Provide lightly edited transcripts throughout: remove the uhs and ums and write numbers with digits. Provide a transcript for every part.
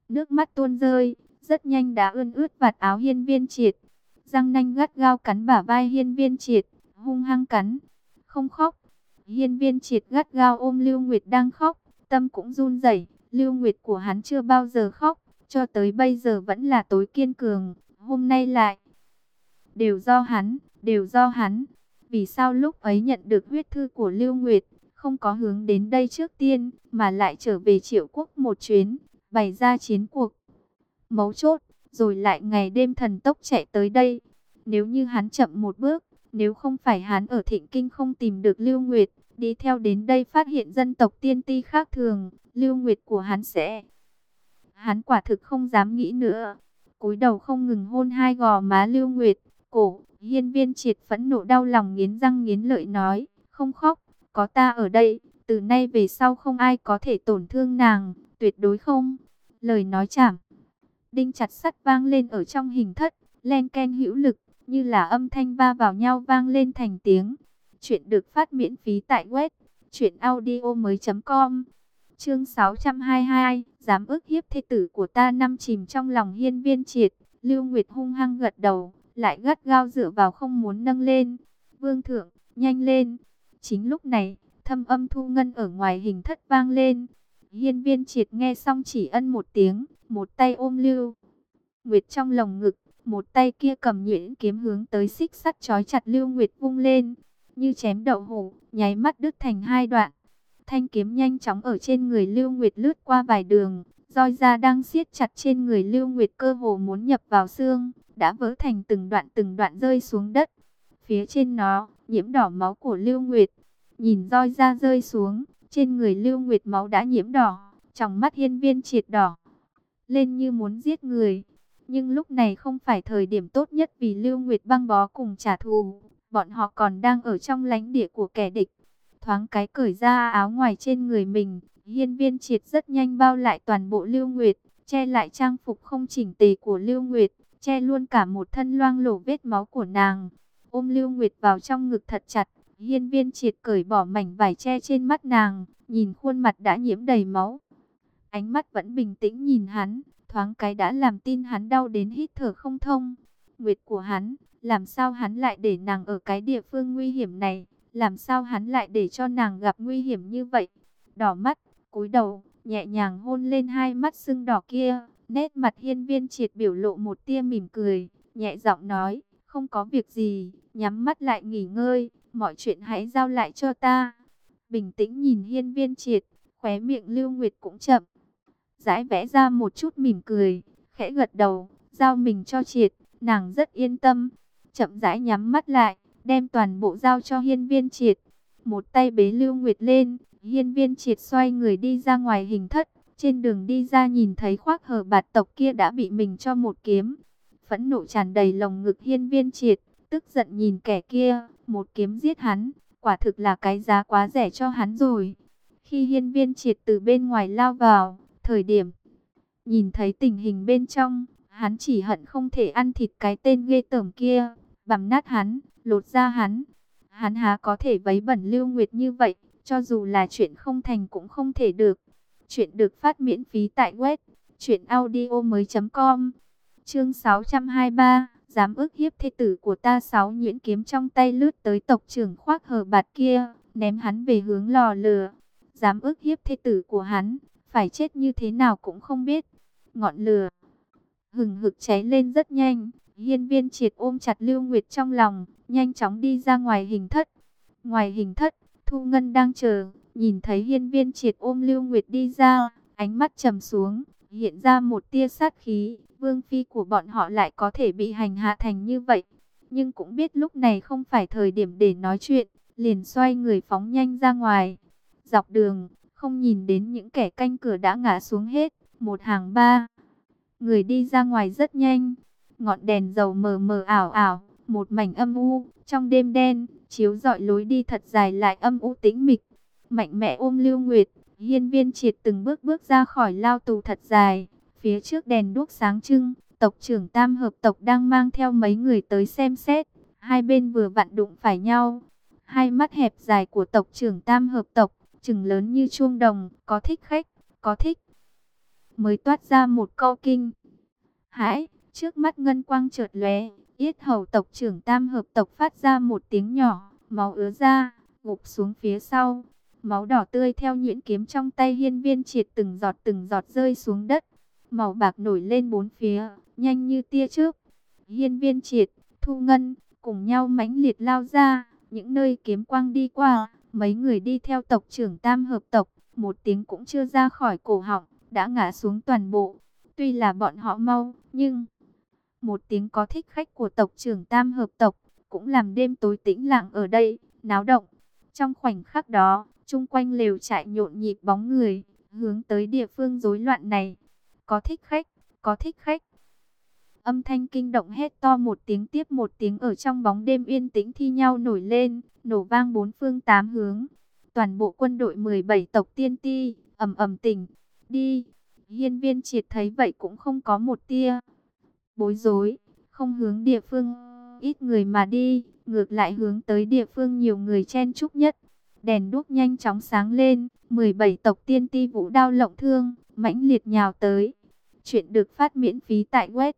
Nước mắt tuôn rơi, rất nhanh đã ươn ướt vạt áo Hiên Viên Triệt. Răng nanh gắt gao cắn bả vai Hiên Viên Triệt, hung hăng cắn. Không khóc. Hiên Viên Triệt gắt gao ôm Lưu Nguyệt đang khóc, tâm cũng run rẩy. Lưu Nguyệt của hắn chưa bao giờ khóc, cho tới bây giờ vẫn là tối kiên cường, hôm nay lại. Đều do hắn, đều do hắn. Vì sao lúc ấy nhận được huyết thư của Lưu Nguyệt, không có hướng đến đây trước tiên, mà lại trở về Triệu Quốc một chuyến, bày ra chiến cuộc mấu chốt, rồi lại ngày đêm thần tốc chạy tới đây. Nếu như hắn chậm một bước, nếu không phải hắn ở Thịnh Kinh không tìm được Lưu Nguyệt, đi theo đến đây phát hiện dân tộc tiên ti khác thường, Lưu Nguyệt của hắn sẽ... Hắn quả thực không dám nghĩ nữa. Cúi đầu không ngừng hôn hai gò má Lưu Nguyệt, cổ. Hiên Viên Triệt phẫn nộ đau lòng nghiến răng nghiến lợi nói, không khóc, có ta ở đây, từ nay về sau không ai có thể tổn thương nàng, tuyệt đối không. Lời nói chảm đinh chặt sắt vang lên ở trong hình thất, len ken hữu lực, như là âm thanh va vào nhau vang lên thành tiếng. Chuyện được phát miễn phí tại web truyệnaudiomoi.com. Chương 622, dám ức hiếp thê tử của ta. Năm chìm trong lòng Hiên Viên Triệt, Lưu Nguyệt hung hăng gật đầu, lại gắt gao dựa vào không muốn nâng lên. Vương thượng, nhanh lên. Chính lúc này, thâm âm thu ngân ở ngoài hình thất vang lên. Hiên Viên Triệt nghe xong chỉ ân một tiếng, một tay ôm Lưu Nguyệt trong lồng ngực, một tay kia cầm nhuyễn kiếm hướng tới xích sắt trói chặt Lưu Nguyệt vung lên, như chém đậu hũ, nháy mắt đứt thành hai đoạn. Thanh kiếm nhanh chóng ở trên người Lưu Nguyệt lướt qua vài đường, roi da đang siết chặt trên người Lưu Nguyệt cơ hồ muốn nhập vào xương, đã vỡ thành từng đoạn rơi xuống đất. Phía trên nó, nhiễm đỏ máu của Lưu Nguyệt. Nhìn roi da rơi xuống, trên người Lưu Nguyệt máu đã nhiễm đỏ, trong mắt Hiên Viên Triệt đỏ lên như muốn giết người. Nhưng lúc này không phải thời điểm tốt nhất vì Lưu Nguyệt băng bó cùng trả thù. Bọn họ còn đang ở trong lãnh địa của kẻ địch. Thoáng cái cởi ra áo ngoài trên người mình, Hiên Viên Triệt rất nhanh bao lại toàn bộ Lưu Nguyệt, che lại trang phục không chỉnh tề của Lưu Nguyệt, che luôn cả một thân loang lổ vết máu của nàng. Ôm Lưu Nguyệt vào trong ngực thật chặt, Hiên Viên Triệt cởi bỏ mảnh vải che trên mắt nàng, nhìn khuôn mặt đã nhiễm đầy máu. Ánh mắt vẫn bình tĩnh nhìn hắn, thoáng cái đã làm tin hắn đau đến hít thở không thông. Nguyệt của hắn, làm sao hắn lại để nàng ở cái địa phương nguy hiểm này? Làm sao hắn lại để cho nàng gặp nguy hiểm như vậy? Đỏ mắt, cúi đầu, nhẹ nhàng hôn lên hai mắt sưng đỏ kia. Nét mặt Hiên Viên Triệt biểu lộ một tia mỉm cười, nhẹ giọng nói, không có việc gì, nhắm mắt lại nghỉ ngơi, mọi chuyện hãy giao lại cho ta. Bình tĩnh nhìn Hiên Viên Triệt, khóe miệng Lưu Nguyệt cũng chậm rãi vẽ ra một chút mỉm cười, khẽ gật đầu, giao mình cho Triệt, nàng rất yên tâm. Chậm rãi nhắm mắt lại, đem toàn bộ giao cho Hiên Viên Triệt. Một tay bế Lưu Nguyệt lên, Hiên Viên Triệt xoay người đi ra ngoài hình thất. Trên đường đi ra nhìn thấy Khoác Hờ Bạt tộc kia đã bị mình cho một kiếm. Phẫn nộ tràn đầy lồng ngực Hiên Viên Triệt, tức giận nhìn kẻ kia, một kiếm giết hắn, quả thực là cái giá quá rẻ cho hắn rồi. Khi Hiên Viên Triệt từ bên ngoài lao vào, thời điểm nhìn thấy tình hình bên trong, hắn chỉ hận không thể ăn thịt cái tên ghê tởm kia, bằm nát hắn, lột da hắn. Hắn há có thể vấy bẩn Lưu Nguyệt như vậy, cho dù là chuyện không thành cũng không thể được. Chuyện được phát miễn phí tại web truyệnaudiomoi.com. Chương 623, dám ức hiếp thê tử của ta. Sáu nhuyễn kiếm trong tay lướt tới tộc trưởng Khoác Hờ Bạt kia, ném hắn về hướng lò lửa. Dám ức hiếp thê tử của hắn, phải chết như thế nào cũng không biết. Ngọn lửa hừng hực cháy lên rất nhanh. Hiên Viên Triệt ôm chặt Lưu Nguyệt trong lòng, nhanh chóng đi ra ngoài hình thất. Ngoài hình thất, Thu Ngân đang chờ, nhìn thấy Hiên Viên Triệt ôm Lưu Nguyệt đi ra, ánh mắt trầm xuống, hiện ra một tia sát khí. Vương phi của bọn họ lại có thể bị hành hạ thành như vậy, nhưng cũng biết lúc này không phải thời điểm để nói chuyện, liền xoay người phóng nhanh ra ngoài. Dọc đường, không nhìn đến những kẻ canh cửa đã ngã xuống hết, một hàng ba người đi ra ngoài rất nhanh. Ngọn đèn dầu mờ mờ ảo ảo, một mảnh âm u, trong đêm đen, chiếu rọi lối đi thật dài lại âm u tĩnh mịch. Mạnh mẽ ôm Lưu Nguyệt, Hiên Viên Triệt từng bước bước ra khỏi lao tù thật dài. Phía trước đèn đuốc sáng trưng, tộc trưởng Tam Hợp tộc đang mang theo mấy người tới xem xét. Hai bên vừa vặn đụng phải nhau. Hai mắt hẹp dài của tộc trưởng Tam Hợp tộc, trừng lớn như chuông đồng, có thích khách, có thích. mới toát ra một câu kinh hãi. Trước mắt ngân quang chợt lóe, yết hầu tộc trưởng Tam Hợp tộc phát ra một tiếng nhỏ, máu ứa ra, gục xuống phía sau. Máu đỏ tươi theo nhuyễn kiếm trong tay Hiên Viên Triệt từng giọt rơi xuống đất. Màu bạc nổi lên bốn phía, nhanh như tia chớp. Hiên Viên Triệt, Thu Ngân cùng nhau mãnh liệt lao ra, những nơi kiếm quang đi qua, mấy người đi theo tộc trưởng Tam Hợp tộc, một tiếng cũng chưa ra khỏi cổ họng, đã ngã xuống toàn bộ. Tuy là bọn họ mau, nhưng một tiếng có thích khách của tộc trưởng Tam Hợp tộc cũng làm đêm tối tĩnh lặng ở đây náo động. Trong khoảnh khắc đó, chung quanh lều trại nhộn nhịp bóng người, hướng tới địa phương rối loạn này. Có thích khách, có thích khách. Âm thanh kinh động hét to một tiếng tiếp một tiếng ở trong bóng đêm yên tĩnh thi nhau nổi lên, nổ vang bốn phương tám hướng. Toàn bộ quân đội 17 tộc tiên ti, ầm ầm tỉnh, đi. Hiên Viên Triệt thấy vậy cũng không có một tia bối rối, không hướng địa phương ít người mà đi, ngược lại hướng tới địa phương nhiều người chen chúc nhất. Đèn đuốc nhanh chóng sáng lên, 17 tộc tiên ti vũ đao lộng thương, mãnh liệt nhào tới. Chuyện được phát miễn phí tại web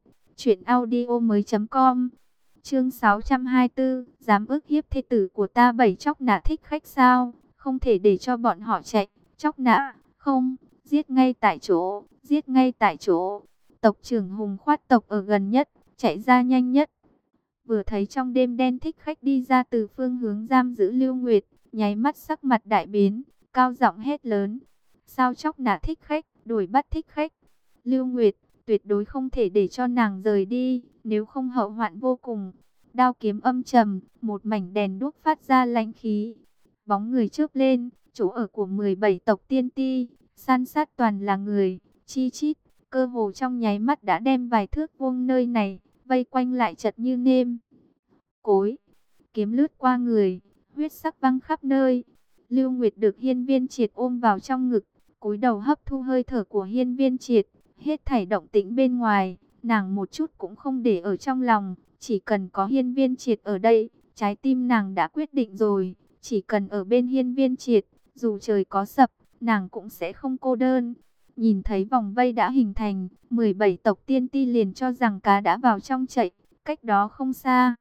truyệnaudiomoi.com. Chương 624, dám ức hiếp thê tử của ta. Bảy chóc nã thích khách sao? Không thể để cho bọn họ chạy. Chóc nã, không, giết ngay tại chỗ, giết ngay tại chỗ. Tộc trưởng Hùng Khoát tộc ở gần nhất, chạy ra nhanh nhất. Vừa thấy trong đêm đen thích khách đi ra từ phương hướng giam giữ Lưu Nguyệt, nháy mắt sắc mặt đại biến, cao giọng hét lớn: sao chóc nã thích khách, đuổi bắt thích khách. Lưu Nguyệt, tuyệt đối không thể để cho nàng rời đi, nếu không hậu hoạn vô cùng. Đao kiếm âm trầm, một mảnh đèn đuốc phát ra lãnh khí. Bóng người chớp lên, chỗ ở của 17 tộc tiên ti, san sát toàn là người, chi chít, cơ hồ trong nháy mắt đã đem vài thước vuông nơi này, vây quanh lại chật như nêm cối. Kiếm lướt qua người, huyết sắc văng khắp nơi. Lưu Nguyệt được Hiên Viên Triệt ôm vào trong ngực, cúi đầu hấp thu hơi thở của Hiên Viên Triệt. Hết thảy động tĩnh bên ngoài, nàng một chút cũng không để ở trong lòng. Chỉ cần có Hiên Viên Triệt ở đây, trái tim nàng đã quyết định rồi. Chỉ cần ở bên Hiên Viên Triệt, dù trời có sập, nàng cũng sẽ không cô đơn. Nhìn thấy vòng vây đã hình thành, 17 tộc tiên ti liền cho rằng cá đã vào trong chậy. Cách đó không xa,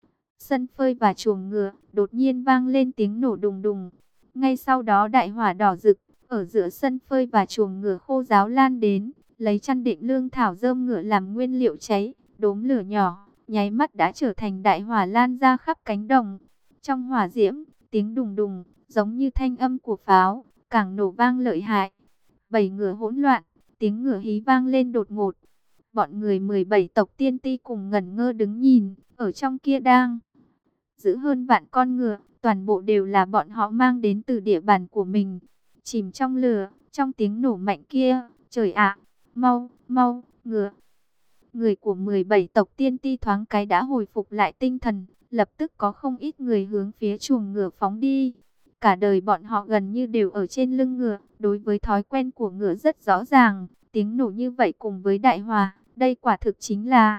sân phơi và chuồng ngựa, đột nhiên vang lên tiếng nổ đùng đùng. Ngay sau đó đại hỏa đỏ rực, ở giữa sân phơi và chuồng ngựa khô ráo lan đến, lấy chăn đệm lương thảo rơm ngựa làm nguyên liệu cháy. Đốm lửa nhỏ, nháy mắt đã trở thành đại hỏa lan ra khắp cánh đồng. Trong hỏa diễm, tiếng đùng đùng, giống như thanh âm của pháo, càng nổ vang lợi hại. Bầy ngựa hỗn loạn, tiếng ngựa hí vang lên đột ngột. Bọn người 17 tộc tiên ti cùng ngẩn ngơ đứng nhìn, ở trong kia đang giữ hơn vạn con ngựa, toàn bộ đều là bọn họ mang đến từ địa bàn của mình. Chìm trong lửa, trong tiếng nổ mạnh kia, trời ạ, mau, mau, ngựa. Người của 17 tộc tiên ti thoáng cái đã hồi phục lại tinh thần, lập tức có không ít người hướng phía chuồng ngựa phóng đi. Cả đời bọn họ gần như đều ở trên lưng ngựa, đối với thói quen của ngựa rất rõ ràng. Tiếng nổ như vậy cùng với đại hỏa, đây quả thực chính là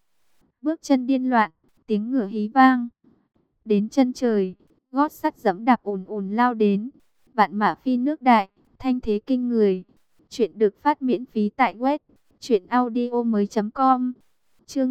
bước chân điên loạn, tiếng ngựa hí vang đến chân trời, gót sắt giẫm đạp ùn ùn lao đến, vạn mã phi nước đại, thanh thế kinh người. Chuyện được phát miễn phí tại web truyệnaudiomoi.com. Chương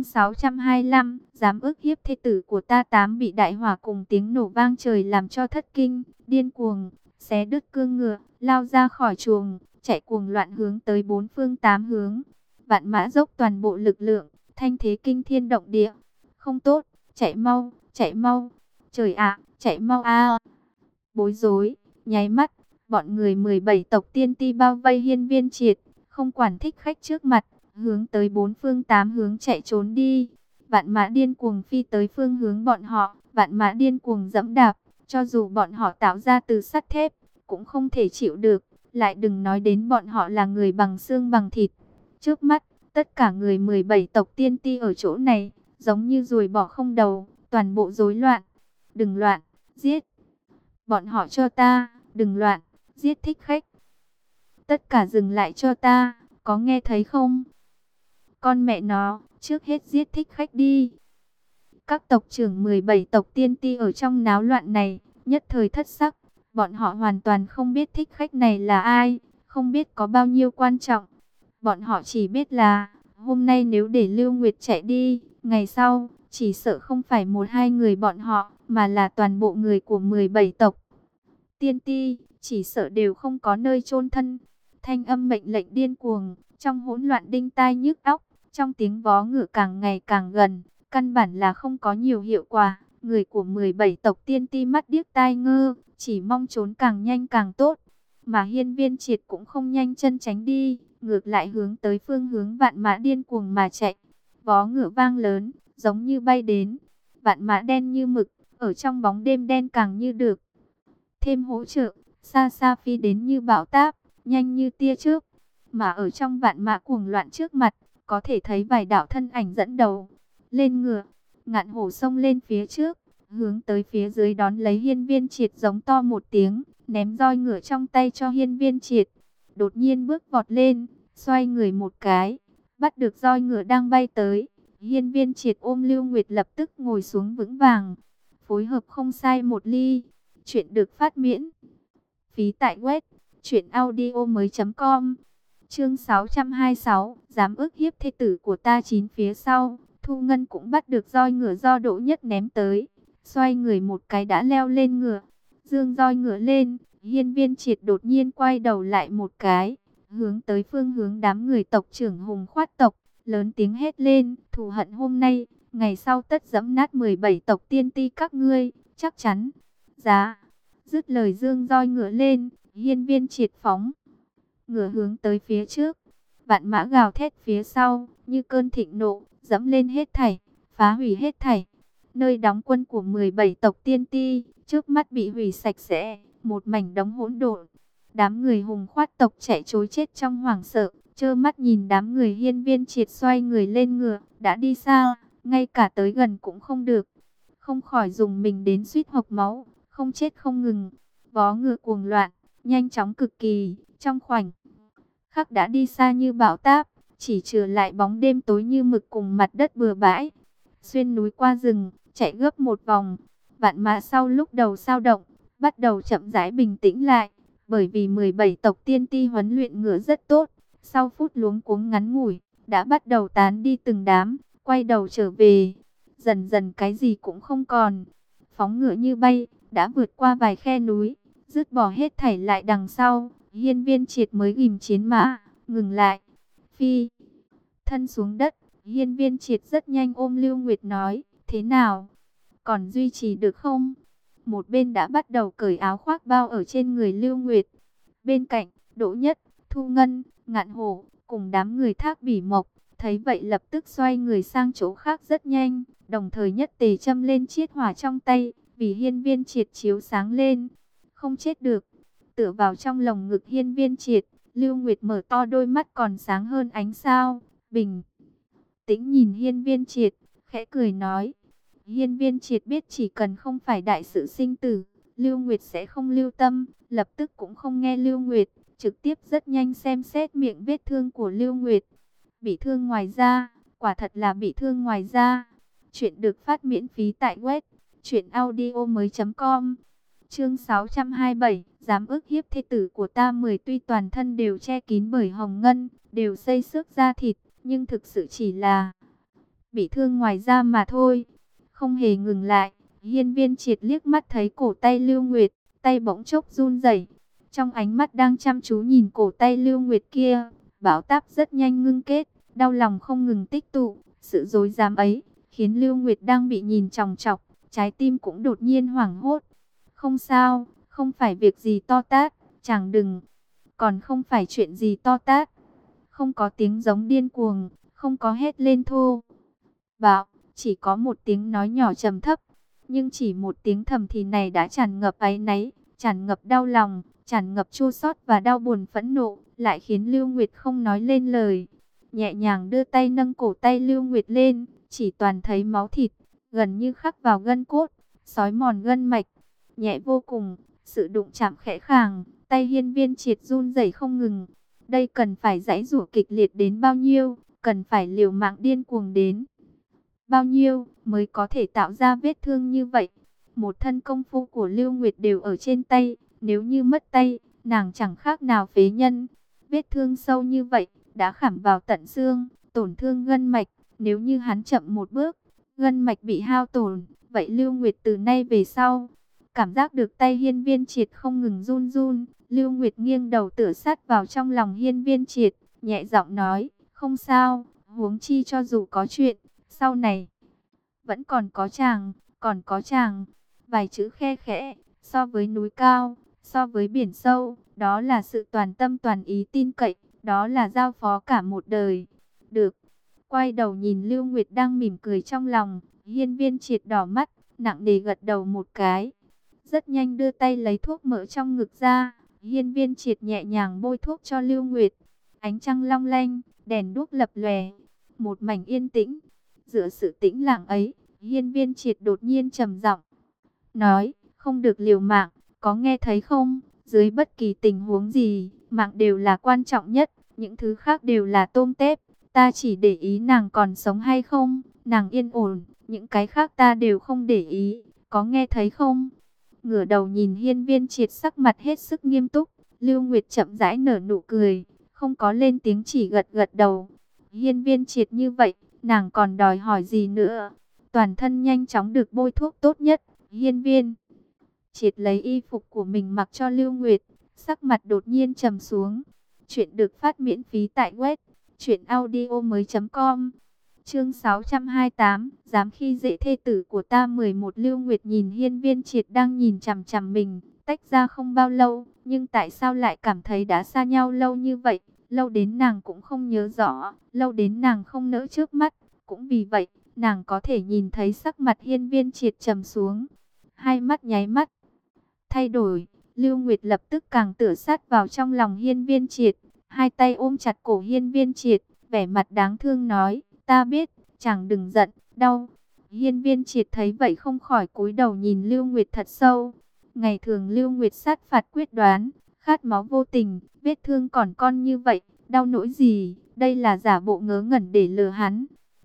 625, dám ức hiếp thê tử của ta. Tám bị đại hỏa cùng tiếng nổ vang trời làm cho thất kinh, điên cuồng, xé đứt cương ngựa, lao ra khỏi chuồng, chạy cuồng loạn hướng tới bốn phương tám hướng. Vạn mã dốc toàn bộ lực lượng, thanh thế kinh thiên động địa. Không tốt, chạy mau, chạy mau. Trời ạ, chạy mau a. Bối rối, nháy mắt, bọn người 17 tộc tiên ti bao vây Hiên Viên Triệt, không quản thích khách trước mặt, hướng tới bốn phương tám hướng chạy trốn đi. Vạn mã điên cuồng phi tới phương hướng bọn họ, vạn mã điên cuồng giẫm đạp, cho dù bọn họ tạo ra từ sắt thép, cũng không thể chịu được, lại đừng nói đến bọn họ là người bằng xương bằng thịt. Trước mắt, tất cả người 17 tộc tiên ti ở chỗ này, giống như ruồi bò không đầu, toàn bộ rối loạn. Đừng loạn, giết. Bọn họ cho ta, đừng loạn, giết thích khách. Tất cả dừng lại cho ta, có nghe thấy không? Con mẹ nó, trước hết giết thích khách đi. Các tộc trưởng 17 tộc tiên ti ở trong náo loạn này, nhất thời thất sắc. Bọn họ hoàn toàn không biết thích khách này là ai, không biết có bao nhiêu quan trọng. Bọn họ chỉ biết là, hôm nay nếu để Lưu Nguyệt chạy đi, ngày sau, chỉ sợ không phải một hai người bọn họ, mà là toàn bộ người của 17 tộc. Tiên ti, chỉ sợ đều không có nơi chôn thân. Thanh âm mệnh lệnh điên cuồng, trong hỗn loạn đinh tai nhức óc, trong tiếng vó ngựa càng ngày càng gần, căn bản là không có nhiều hiệu quả. Người của 17 tộc tiên ti mắt điếc tai ngơ, chỉ mong trốn càng nhanh càng tốt. Mà Hiên Viên Triệt cũng không nhanh chân tránh đi, ngược lại hướng tới phương hướng Vạn Mã điên cuồng mà chạy. Vó ngựa vang lớn, giống như bay đến. Vạn Mã đen như mực, ở trong bóng đêm đen càng như được thêm hỗ trợ, xa xa phi đến như bão táp, nhanh như tia chớp. Mà ở trong Vạn Mã cuồng loạn trước mặt, có thể thấy vài đạo thân ảnh dẫn đầu. Lên ngựa, Ngạn Hổ xông lên phía trước, hướng tới phía dưới đón lấy Hiên Viên Triệt, giống to một tiếng, ném roi ngựa trong tay cho Hiên Viên Triệt. Đột nhiên bước vọt lên, xoay người một cái, bắt được roi ngựa đang bay tới. Hiên Viên Triệt ôm Lưu Nguyệt lập tức ngồi xuống vững vàng, phối hợp không sai một ly. Chuyện được phát miễn phí tại web truyệnaudiomoi.com. Chương 626, dám ức hiếp thê tử của ta. Chín phía sau, Thu Ngân cũng bắt được roi ngựa do Đỗ Nhất ném tới, xoay người một cái đã leo lên ngựa, dương roi ngựa lên. Hiên Viên Triệt đột nhiên quay đầu lại một cái, hướng tới phương hướng đám người tộc trưởng Hùng Khoát tộc, lớn tiếng hét lên: thù hận hôm nay, ngày sau tất giẫm nát 17 tộc tiên ti các ngươi, chắc chắn. Giá. Dứt lời dương roi ngựa lên, Hiên Viên Triệt phóng ngựa hướng tới phía trước. Vạn Mã gào thét phía sau, như cơn thịnh nộ, dẫm lên hết thảy, phá hủy hết thảy. Nơi đóng quân của 17 tộc tiên ti, trước mắt bị hủy sạch sẽ, một mảnh đống hỗn độn. Đám người Hùng Khoát tộc chạy trối chết trong hoảng sợ, trơ mắt nhìn đám người Hiên Viên Triệt xoay người lên ngựa, đã đi xa, ngay cả tới gần cũng không được. Không khỏi dùng mình đến suýt hộc máu, không chết không ngừng. Vó ngựa cuồng loạn, nhanh chóng cực kỳ, trong khoảnh khắc đã đi xa như bão táp, chỉ trừ lại bóng đêm tối như mực cùng mặt đất bừa bãi. Xuyên núi qua rừng, chạy gấp một vòng. Vạn Mã sau lúc đầu sao động, bắt đầu chậm rãi bình tĩnh lại, bởi vì 17 tộc tiên ti huấn luyện ngựa rất tốt. Sau phút luống cuống ngắn ngủi, đã bắt đầu tán đi từng đám, quay đầu trở về. Dần dần cái gì cũng không còn, phóng ngựa như bay, đã vượt qua vài khe núi, dứt bỏ hết thảy lại đằng sau. Hiên Viên Triệt mới ghim chiến mã, ngừng lại, phi thân xuống đất. Hiên Viên Triệt rất nhanh ôm Lưu Nguyệt nói: thế nào, còn duy trì được không? Một bên đã bắt đầu cởi áo khoác bao ở trên người Lưu Nguyệt. Bên cạnh, Đỗ Nhất, Thu Ngân, Ngạn Hổ cùng đám người Thác Bỉ Mộc thấy vậy lập tức xoay người sang chỗ khác rất nhanh, đồng thời nhất tề châm lên chiết hỏa trong tay, vì Hiên Viên Triệt chiếu sáng lên. Không chết được. Tựa vào trong lồng ngực Hiên Viên Triệt, Lưu Nguyệt mở to đôi mắt còn sáng hơn ánh sao, bình tĩnh nhìn Hiên Viên Triệt, khẽ cười nói. Hiên Viên Triệt biết chỉ cần không phải đại sự sinh tử, Lưu Nguyệt sẽ không lưu tâm, lập tức cũng không nghe Lưu Nguyệt, trực tiếp rất nhanh xem xét miệng vết thương của Lưu Nguyệt. Bị thương ngoài da, quả thật là bị thương ngoài da. Chuyện được phát miễn phí tại web truyệnaudiomoi.com. Chương 627, dám ức hiếp thê tử của ta. Tuy toàn thân đều che kín bởi hồng ngân, đều xây xước da thịt, nhưng thực sự chỉ là bị thương ngoài da mà thôi. Không hề ngừng lại, Hiên Viên Triệt liếc mắt thấy cổ tay Lưu Nguyệt, tay bỗng chốc run rẩy. Trong ánh mắt đang chăm chú nhìn cổ tay Lưu Nguyệt kia, bão táp rất nhanh ngưng kết, đau lòng không ngừng tích tụ. Sự dối dám ấy khiến Lưu Nguyệt đang bị nhìn chòng chọc, trái tim cũng đột nhiên hoảng hốt. Không sao, không phải việc gì to tát, chàng đừng. Còn không phải chuyện gì to tát. Không có tiếng giống điên cuồng, không có hét lên thô bạo, chỉ có một tiếng nói nhỏ trầm thấp. Nhưng chỉ một tiếng thầm thì này đã tràn ngập áy náy, tràn ngập đau lòng, tràn ngập chua xót và đau buồn phẫn nộ, lại khiến Lưu Nguyệt không nói lên lời. Nhẹ nhàng đưa tay nâng cổ tay Lưu Nguyệt lên, chỉ toàn thấy máu thịt, gần như khắc vào gân cốt, xói mòn gân mạch. Nhẹ vô cùng, sự đụng chạm khẽ khàng, tay Hiên Viên Triệt run rẩy không ngừng. Đây cần phải giãy giụa kịch liệt đến bao nhiêu, cần phải liều mạng điên cuồng đến bao nhiêu mới có thể tạo ra vết thương như vậy. Một thân công phu của Lưu Nguyệt đều ở trên tay, nếu như mất tay, nàng chẳng khác nào phế nhân. Vết thương sâu như vậy, đã khảm vào tận xương, tổn thương gân mạch. Nếu như hắn chậm một bước, gân mạch bị hao tổn, vậy Lưu Nguyệt từ nay về sau, cảm giác được tay Hiên Viên Triệt không ngừng run run. Lưu Nguyệt nghiêng đầu tựa sát vào trong lòng Hiên Viên Triệt, nhẹ giọng nói, không sao, huống chi cho dù có chuyện, sau này vẫn còn có chàng, còn có chàng. Vài chữ khe khẽ, so với núi cao, so với biển sâu, đó là sự toàn tâm toàn ý tin cậy, đó là giao phó cả một đời. Được. Quay đầu nhìn Lưu Nguyệt đang mỉm cười trong lòng, Hiên Viên Triệt đỏ mắt, nặng nề gật đầu một cái. Rất nhanh đưa tay lấy thuốc mỡ trong ngực ra, Hiên Viên Triệt nhẹ nhàng bôi thuốc cho Lưu Nguyệt. Ánh trăng long lanh, đèn đuốc lập lòe, một mảnh yên tĩnh. Giữa sự tĩnh lặng ấy, Hiên Viên Triệt đột nhiên trầm giọng nói, không được liều mạng, có nghe thấy không? Dưới bất kỳ tình huống gì, mạng đều là quan trọng nhất, những thứ khác đều là tôm tép. Ta chỉ để ý nàng còn sống hay không, nàng yên ổn, những cái khác ta đều không để ý, có nghe thấy không? Ngửa đầu nhìn Hiên Viên Triệt sắc mặt hết sức nghiêm túc, Lưu Nguyệt chậm rãi nở nụ cười, không có lên tiếng chỉ gật gật đầu. Hiên Viên Triệt như vậy, nàng còn đòi hỏi gì nữa? Toàn thân nhanh chóng được bôi thuốc tốt nhất, Hiên Viên Triệt lấy y phục của mình mặc cho Lưu Nguyệt, sắc mặt đột nhiên trầm xuống. Chuyện được phát miễn phí tại web truyệnaudiomoi.com. Chương 628, dám khi dễ thê tử của ta 11. Lưu Nguyệt nhìn Hiên Viên Triệt đang nhìn chằm chằm mình, tách ra không bao lâu, nhưng tại sao lại cảm thấy đã xa nhau lâu như vậy? Lâu đến nàng cũng không nhớ rõ, lâu đến nàng không nỡ trước mắt, cũng vì vậy, nàng có thể nhìn thấy sắc mặt Hiên Viên Triệt trầm xuống, hai mắt nháy mắt thay đổi. Lưu Nguyệt lập tức càng tựa sát vào trong lòng Hiên Viên Triệt, hai tay ôm chặt cổ Hiên Viên Triệt, vẻ mặt đáng thương nói, ta biết, chàng đừng giận, đau. Hiên Viên Triệt thấy vậy không khỏi cúi đầu nhìn Lưu Nguyệt thật sâu. Ngày thường Lưu Nguyệt sát phạt quyết đoán, khát máu vô tình, vết thương còn con như vậy, đau nỗi gì, đây là giả bộ ngớ ngẩn để lừa hắn.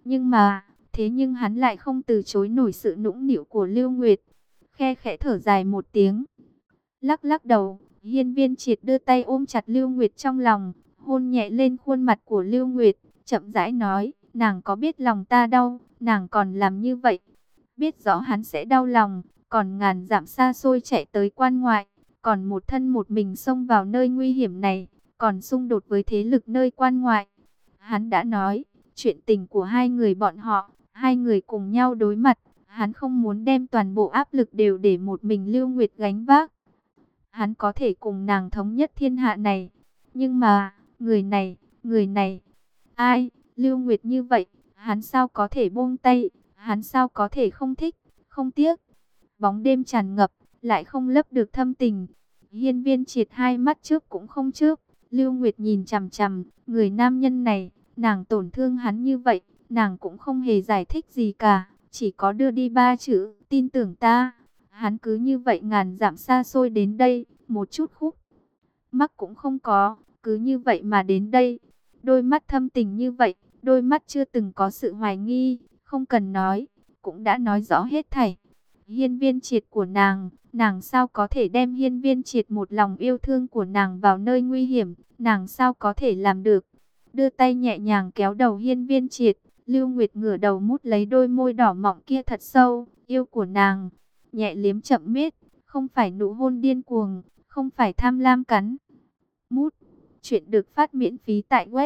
Thế nhưng hắn lại không từ chối nổi sự nũng nịu của Lưu Nguyệt. Khe khẽ thở dài một tiếng, lắc lắc đầu, Hiên Viên Triệt đưa tay ôm chặt Lưu Nguyệt trong lòng, hôn nhẹ lên khuôn mặt của Lưu Nguyệt, chậm rãi nói, nàng có biết lòng ta đau, nàng còn làm như vậy, biết rõ hắn sẽ đau lòng, còn ngàn dặm xa xôi chạy tới quan ngoại, còn một thân một mình xông vào nơi nguy hiểm này, còn xung đột với thế lực nơi quan ngoại. Hắn đã nói, chuyện tình của hai người bọn họ, hai người cùng nhau đối mặt, hắn không muốn đem toàn bộ áp lực đều để một mình Lưu Nguyệt gánh vác. Hắn có thể cùng nàng thống nhất thiên hạ này, nhưng mà, người này, ai? Lưu Nguyệt như vậy, hắn sao có thể buông tay, hắn sao có thể không thích, không tiếc. Bóng đêm tràn ngập, lại không lấp được thâm tình. Hiên Viên Triệt hai mắt trước cũng không trước, Lưu Nguyệt nhìn chằm chằm, người nam nhân này, nàng tổn thương hắn như vậy, nàng cũng không hề giải thích gì cả, chỉ có đưa đi ba chữ, tin tưởng ta. Hắn cứ như vậy ngàn dặm xa xôi đến đây, một chút khúc mắc cũng không có, cứ như vậy mà đến đây. Đôi mắt thâm tình như vậy, đôi mắt chưa từng có sự hoài nghi, không cần nói, cũng đã nói rõ hết thảy. Hiên Viên Triệt của nàng sao có thể đem Hiên Viên Triệt một lòng yêu thương của nàng vào nơi nguy hiểm, nàng sao có thể làm được. Đưa tay nhẹ nhàng kéo đầu Hiên Viên Triệt, Lưu Nguyệt ngửa đầu mút lấy đôi môi đỏ mọng kia thật sâu, yêu của nàng, nhẹ liếm chậm miết, không phải nụ hôn điên cuồng, không phải tham lam cắn mút. Chuyện được phát miễn phí tại web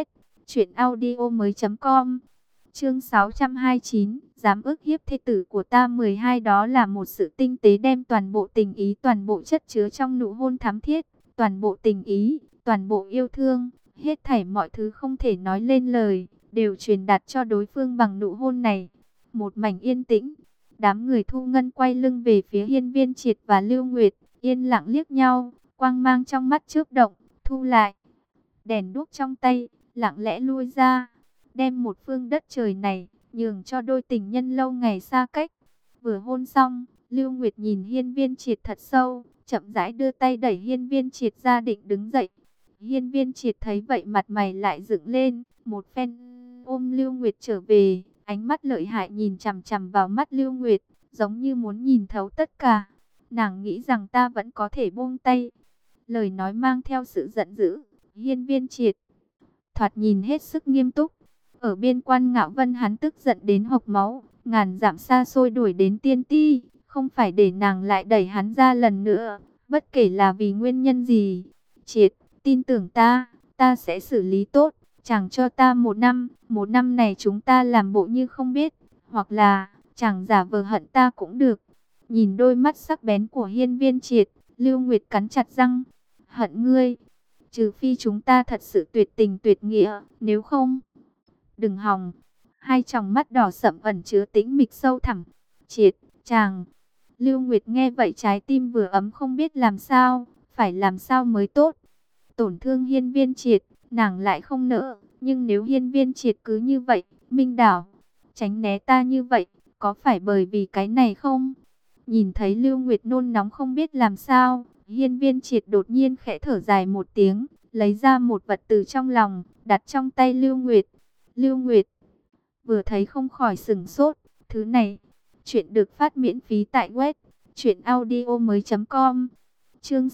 truyệnaudiomoi.com. Chương 629, dám ức hiếp thê tử của ta 12. Đó là một sự tinh tế đem toàn bộ tình ý, toàn bộ chất chứa trong nụ hôn thắm thiết, toàn bộ tình ý, toàn bộ yêu thương, hết thảy mọi thứ không thể nói lên lời, đều truyền đạt cho đối phương bằng nụ hôn này. Một mảnh yên tĩnh, đám người Thu Ngân quay lưng về phía Hiên Viên Triệt và Lưu Nguyệt, yên lặng liếc nhau, quang mang trong mắt chớp động, thu lại đèn đuốc trong tay, lặng lẽ lui ra, đem một phương đất trời này nhường cho đôi tình nhân lâu ngày xa cách. Vừa hôn xong, Lưu Nguyệt nhìn Hiên Viên Triệt thật sâu, chậm rãi đưa tay đẩy Hiên Viên Triệt ra định đứng dậy. Hiên Viên Triệt thấy vậy mặt mày lại dựng lên, một phen ôm Lưu Nguyệt trở về, ánh mắt lợi hại nhìn chằm chằm vào mắt Lưu Nguyệt, giống như muốn nhìn thấu tất cả. Nàng nghĩ rằng ta vẫn có thể buông tay. Lời nói mang theo sự giận dữ. Hiên Viên Triệt thoạt nhìn hết sức nghiêm túc. Ở biên quan Ngạo Vân hắn tức giận đến hộc máu, ngàn dặm xa xôi đuổi đến Tiên Ti, không phải để nàng lại đẩy hắn ra lần nữa, bất kể là vì nguyên nhân gì. Triệt, tin tưởng ta sẽ xử lý tốt, chẳng cho ta 1 năm, 1 năm này chúng ta làm bộ như không biết, hoặc là chẳng giả vờ hận ta cũng được. Nhìn đôi mắt sắc bén của Hiên Viên Triệt, Lưu Nguyệt cắn chặt răng, hận ngươi, trừ phi chúng ta thật sự tuyệt tình tuyệt nghĩa, nếu không, đừng hòng. Hai tròng mắt đỏ sậm ẩn chứa tĩnh mịch sâu thẳm. Triệt, chàng. Lưu Nguyệt nghe vậy trái tim vừa ấm không biết làm sao, phải làm sao mới tốt. Tổn thương Hiên Viên Triệt, nàng lại không nỡ, nhưng nếu Hiên Viên Triệt cứ như vậy, Minh Đảo, tránh né ta như vậy, có phải bởi vì cái này không? Nhìn thấy Lưu Nguyệt nôn nóng không biết làm sao, Hiên Viên Triệt đột nhiên khẽ thở dài một tiếng, lấy ra một vật từ trong lòng, đặt trong tay Lưu Nguyệt. Lưu Nguyệt vừa thấy không khỏi sửng sốt, thứ này, chuyện được phát miễn phí tại web truyệnaudiomoi.com. Chương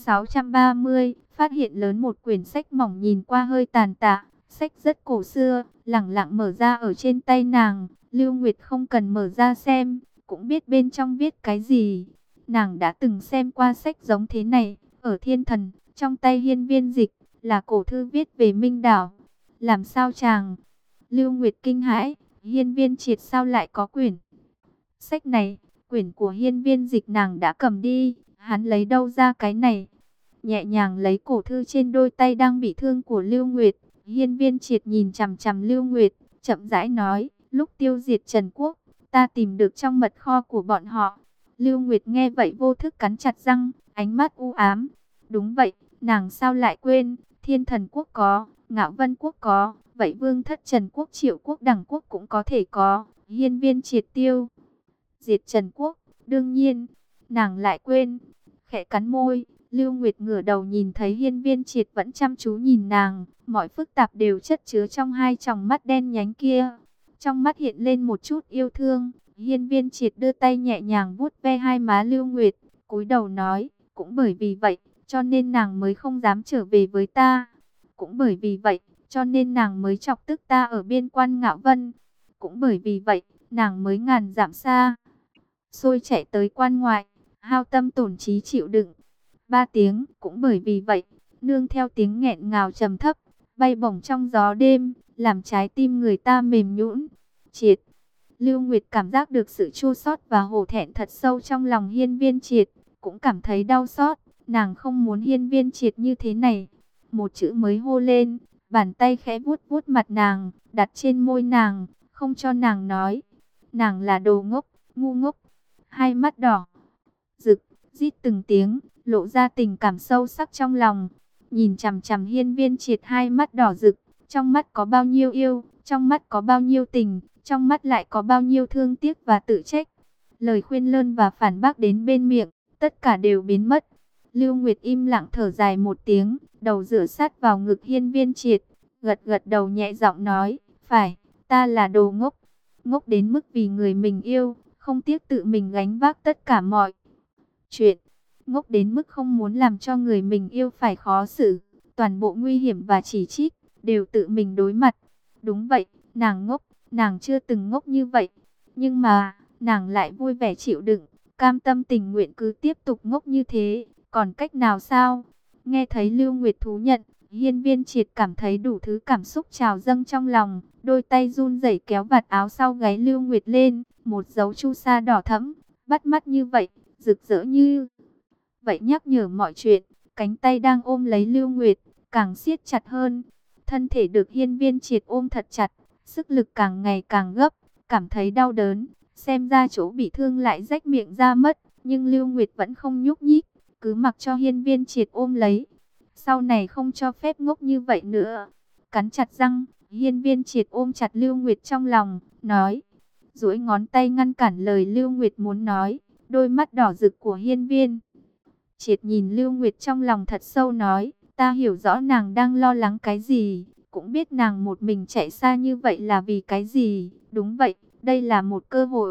630, phát hiện lớn, một quyển sách mỏng nhìn qua hơi tàn tạ, sách rất cổ xưa, lẳng lặng mở ra ở trên tay nàng. Lưu Nguyệt không cần mở ra xem, cũng biết bên trong viết cái gì. Nàng đã từng xem qua sách giống thế này, ở Thiên Thần, trong tay Hiên Viên Dịch, là cổ thư viết về Minh Đảo. Làm sao chàng? Lưu Nguyệt kinh hãi, Hiên Viên Triệt sao lại có quyển sách này? Quyển của Hiên Viên Dịch nàng đã cầm đi, hắn lấy đâu ra cái này? Nhẹ nhàng lấy cổ thư trên đôi tay đang bị thương của Lưu Nguyệt, Hiên Viên Triệt nhìn chằm chằm Lưu Nguyệt, chậm rãi nói, lúc tiêu diệt Trần Quốc, ta tìm được trong mật kho của bọn họ. Lưu Nguyệt nghe vậy vô thức cắn chặt răng, ánh mắt u ám. Đúng vậy, nàng sao lại quên, Thiên Thần Quốc có, Ngạo Vân Quốc có, vậy Vương thất Trần Quốc, Triệu Quốc, Đằng Quốc cũng có thể có. Hiên Viên Triệt tiêu diệt Trần Quốc, đương nhiên, nàng lại quên. Khẽ cắn môi, Lưu Nguyệt ngửa đầu nhìn thấy Hiên Viên Triệt vẫn chăm chú nhìn nàng, mọi phức tạp đều chất chứa trong hai tròng mắt đen nhánh kia. Trong mắt hiện lên một chút yêu thương, Hiên Viên Triệt đưa tay nhẹ nhàng vuốt ve hai má Lưu Nguyệt, cúi đầu nói, cũng bởi vì vậy, cho nên nàng mới không dám trở về với ta. Cũng bởi vì vậy, cho nên nàng mới chọc tức ta ở biên quan Ngạo Vân. Cũng bởi vì vậy, nàng mới ngàn dặm xa xôi chạy tới quan ngoại, hao tâm tổn trí chịu đựng. 3 tiếng, cũng bởi vì vậy, nương theo tiếng nghẹn ngào trầm thấp, bay bổng trong gió đêm, làm trái tim người ta mềm nhũn. Triệt. Lưu Nguyệt cảm giác được sự chua xót và hổ thẹn thật sâu trong lòng Hiên Viên Triệt, cũng cảm thấy đau xót, nàng không muốn Hiên Viên Triệt như thế này. Một chữ mới hô lên, bàn tay khẽ vuốt vuốt mặt nàng, đặt trên môi nàng, không cho nàng nói. Nàng là đồ ngốc, ngu ngốc. Hai mắt đỏ rực, rít từng tiếng, lộ ra tình cảm sâu sắc trong lòng. Nhìn chằm chằm Hiên Viên Triệt, hai mắt đỏ rực, trong mắt có bao nhiêu yêu, trong mắt có bao nhiêu tình, trong mắt lại có bao nhiêu thương tiếc và tự trách. Lời khuyên lơn và phản bác đến bên miệng, tất cả đều biến mất. Lưu Nguyệt im lặng thở dài một tiếng, đầu dựa sát vào ngực Hiên Viên Triệt, gật gật đầu nhẹ giọng nói, phải, ta là đồ ngốc, ngốc đến mức vì người mình yêu, không tiếc tự mình gánh vác tất cả mọi chuyện, ngốc đến mức không muốn làm cho người mình yêu phải khó xử, toàn bộ nguy hiểm và chỉ trích, đều tự mình đối mặt. Đúng vậy, nàng ngốc, nàng chưa từng ngốc như vậy, nhưng mà, nàng lại vui vẻ chịu đựng, cam tâm tình nguyện cứ tiếp tục ngốc như thế, còn cách nào sao? Nghe thấy Lưu Nguyệt thú nhận, Hiên Viên Triệt cảm thấy đủ thứ cảm xúc trào dâng trong lòng, đôi tay run rẩy kéo vạt áo sau gáy Lưu Nguyệt lên, một dấu chu sa đỏ thẫm, bắt mắt như vậy, rực rỡ như vậy nhắc nhở mọi chuyện. Cánh tay đang ôm lấy Lưu Nguyệt, càng siết chặt hơn. Thân thể được Hiên Viên Triệt ôm thật chặt, sức lực càng ngày càng gấp, cảm thấy đau đớn. Xem ra chỗ bị thương lại rách miệng ra mất, nhưng Lưu Nguyệt vẫn không nhúc nhích, cứ mặc cho Hiên Viên Triệt ôm lấy. Sau này không cho phép ngốc như vậy nữa. Cắn chặt răng, Hiên Viên Triệt ôm chặt Lưu Nguyệt trong lòng, nói, duỗi ngón tay ngăn cản lời Lưu Nguyệt muốn nói. Đôi mắt đỏ rực của Hiên Viên Triệt nhìn Lưu Nguyệt trong lòng thật sâu, nói, ta hiểu rõ nàng đang lo lắng cái gì, cũng biết nàng một mình chạy xa như vậy là vì cái gì. Đúng vậy, đây là một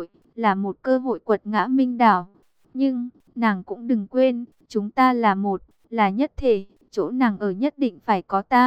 cơ hội quật ngã Minh Đảo. Nhưng, nàng cũng đừng quên, chúng ta là một, là nhất thể, chỗ nàng ở nhất định phải có ta,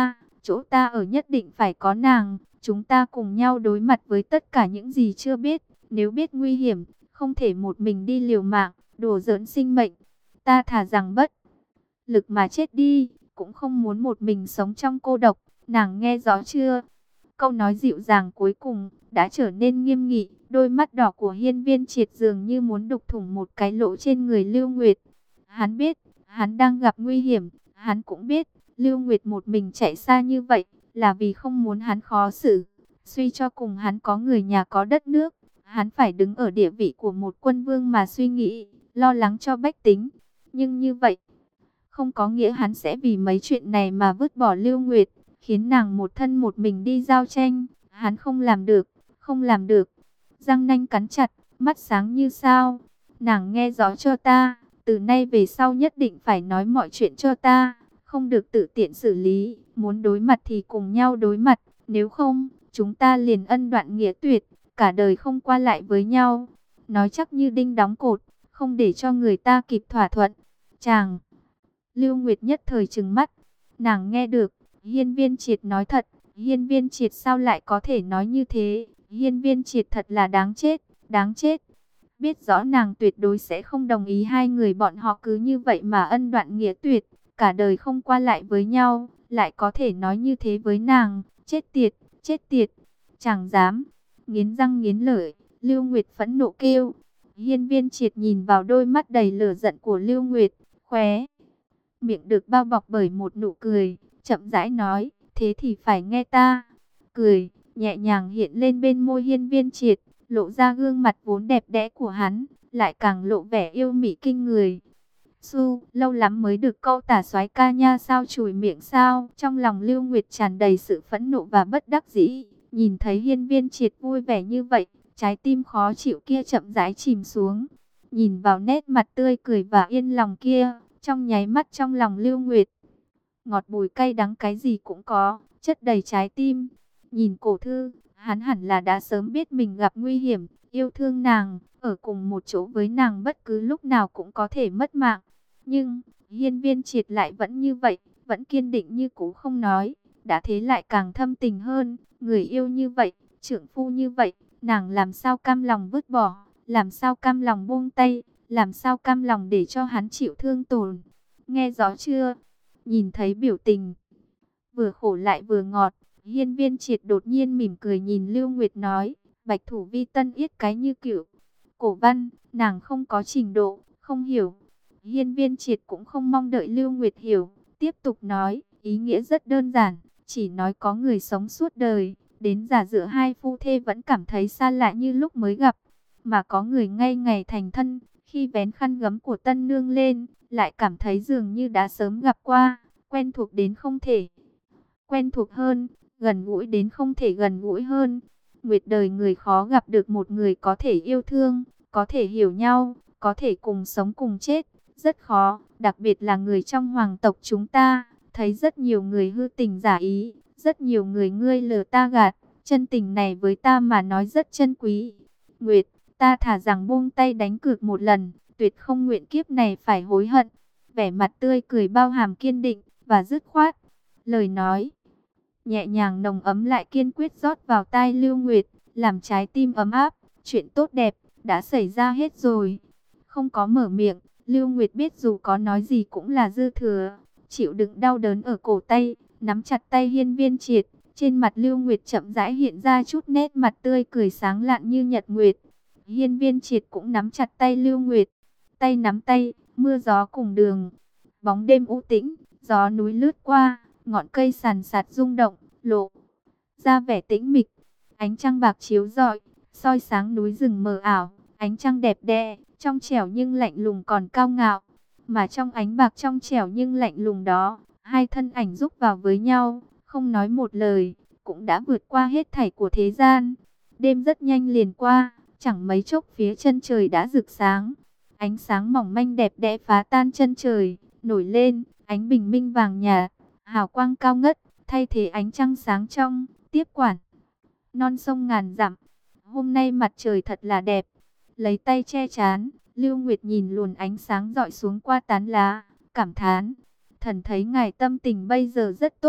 chỗ ta ở nhất định phải có nàng. Chúng ta cùng nhau đối mặt với tất cả những gì chưa biết. Nếu biết nguy hiểm, không thể một mình đi liều mạng, đùa giỡn sinh mệnh. Ta thà rằng bất lực mà chết đi, cũng không muốn một mình sống trong cô độc. Nàng nghe rõ chưa? Câu nói dịu dàng cuối cùng đã trở nên nghiêm nghị. Đôi mắt đỏ của Hiên Viên Triệt dường như muốn đục thủng một cái lỗ trên người Lưu Nguyệt. Hắn biết, hắn đang gặp nguy hiểm. Hắn cũng biết, Lưu Nguyệt một mình chạy xa như vậy là vì không muốn hắn khó xử. Suy cho cùng hắn có người nhà có đất nước. Hắn phải đứng ở địa vị của một quân vương mà suy nghĩ, lo lắng cho bách tính. Nhưng như vậy, không có nghĩa hắn sẽ vì mấy chuyện này mà vứt bỏ Lưu Nguyệt, khiến nàng một thân một mình đi giao tranh. Hắn không làm được, không làm được. Răng nanh cắn chặt, mắt sáng như sao. Nàng nghe rõ cho ta, từ nay về sau nhất định phải nói mọi chuyện cho ta, không được tự tiện xử lý. Muốn đối mặt thì cùng nhau đối mặt, nếu không, chúng ta liền ân đoạn nghĩa tuyệt, cả đời không qua lại với nhau. Nói chắc như đinh đóng cột, không để cho người ta kịp thỏa thuận. Chàng! Lưu Nguyệt nhất thời trừng mắt. Nàng nghe được, Hiên Viên Triệt nói thật. Hiên Viên Triệt sao lại có thể nói như thế? Hiên Viên Triệt thật là đáng chết, đáng chết. Biết rõ nàng tuyệt đối sẽ không đồng ý hai người bọn họ cứ như vậy mà ân đoạn nghĩa tuyệt, cả đời không qua lại với nhau, lại có thể nói như thế với nàng. Chết tiệt, chết tiệt. Chẳng dám. Nghiến răng nghiến lợi, Lưu Nguyệt phẫn nộ kêu. Hiên Viên Triệt nhìn vào đôi mắt đầy lửa giận của Lưu Nguyệt, khóe miệng được bao bọc bởi một nụ cười, chậm rãi nói, thế thì phải nghe ta. Cười nhẹ nhàng hiện lên bên môi Hiên Viên Triệt, lộ ra gương mặt vốn đẹp đẽ của hắn, lại càng lộ vẻ yêu mị kinh người. Su, lâu lắm mới được câu tả soái ca nha sao, chùi miệng sao? Trong lòng Lưu Nguyệt tràn đầy sự phẫn nộ và bất đắc dĩ, nhìn thấy Hiên Viên Triệt vui vẻ như vậy, trái tim khó chịu kia chậm rãi chìm xuống. Nhìn vào nét mặt tươi cười và yên lòng kia, trong nháy mắt trong lòng Lưu Nguyệt, ngọt bùi cay đắng cái gì cũng có, chất đầy trái tim. Nhìn cổ thư, hắn hẳn là đã sớm biết mình gặp nguy hiểm, yêu thương nàng, ở cùng một chỗ với nàng bất cứ lúc nào cũng có thể mất mạng. Nhưng, Hiên Viên Triệt lại vẫn như vậy, vẫn kiên định như cũ không nói, đã thế lại càng thâm tình hơn. Người yêu như vậy, trượng phu như vậy, nàng làm sao cam lòng vứt bỏ, làm sao cam lòng buông tay, làm sao cam lòng để cho hắn chịu thương tổn. Nghe rõ chưa? Nhìn thấy biểu tình vừa khổ lại vừa ngọt, Hiên Viên Triệt đột nhiên mỉm cười nhìn Lưu Nguyệt nói, Bạch thủ vi tân yết cái như cựu. Cổ văn, nàng không có trình độ, không hiểu. Hiên Viên Triệt cũng không mong đợi Lưu Nguyệt hiểu, tiếp tục nói, ý nghĩa rất đơn giản, chỉ nói có người sống suốt đời, đến già giữa hai phu thê vẫn cảm thấy xa lạ như lúc mới gặp, mà có người ngay ngày thành thân, khi vén khăn gấm của tân nương lên, lại cảm thấy dường như đã sớm gặp qua, quen thuộc đến không thể quen thuộc hơn, gần gũi đến không thể gần gũi hơn. Nguyệt đời người khó gặp được một người có thể yêu thương, có thể hiểu nhau, có thể cùng sống cùng chết, rất khó, đặc biệt là người trong hoàng tộc chúng ta, thấy rất nhiều người hư tình giả ý, rất nhiều người ngươi lừa ta gạt, chân tình này với ta mà nói rất chân quý. Nguyệt, ta thà rằng buông tay đánh cược một lần, tuyệt không nguyện kiếp này phải hối hận. Vẻ mặt tươi cười bao hàm kiên định và dứt khoát. Lời nói nhẹ nhàng nồng ấm lại kiên quyết rót vào tai Lưu Nguyệt, làm trái tim ấm áp. Chuyện tốt đẹp đã xảy ra hết rồi. Không có mở miệng, Lưu Nguyệt biết dù có nói gì cũng là dư thừa. Chịu đựng đau đớn ở cổ tay, nắm chặt tay Hiên Viên Triệt. Trên mặt Lưu Nguyệt chậm rãi hiện ra chút nét mặt tươi cười sáng lạn như nhật nguyệt. Hiên Viên Triệt cũng nắm chặt tay Lưu Nguyệt. Tay nắm tay, mưa gió cùng đường. Bóng đêm u tĩnh, gió núi lướt qua, ngọn cây sàn sạt rung động, lộ ra vẻ tĩnh mịch. Ánh trăng bạc chiếu rọi, soi sáng núi rừng mờ ảo. Ánh trăng đẹp đẽ, trong trẻo nhưng lạnh lùng còn cao ngạo. Mà trong ánh bạc trong trẻo nhưng lạnh lùng đó, hai thân ảnh rúc vào với nhau, không nói một lời, cũng đã vượt qua hết thảy của thế gian. Đêm rất nhanh liền qua, chẳng mấy chốc phía chân trời đã rực sáng. Ánh sáng mỏng manh đẹp đẽ phá tan chân trời, nổi lên, ánh bình minh vàng nhạt, hào quang cao ngất, thay thế ánh trăng sáng trong, tiếp quản non sông ngàn dặm. Hôm nay mặt trời thật là đẹp. Lấy tay che trán, Lưu Nguyệt nhìn luồn ánh sáng rọi xuống qua tán lá, cảm thán, thần thấy ngài tâm tình bây giờ rất tốt,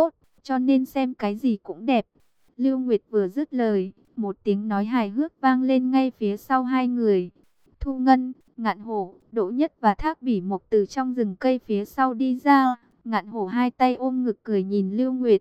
cho nên xem cái gì cũng đẹp. Lưu Nguyệt vừa dứt lời, một tiếng nói hài hước vang lên ngay phía sau hai người. Thu Ngân, Ngạn Hổ, Đỗ Nhất và Thác Bỉ Mộc từ trong rừng cây phía sau đi ra. Ngạn Hổ hai tay ôm ngực cười nhìn Lưu Nguyệt.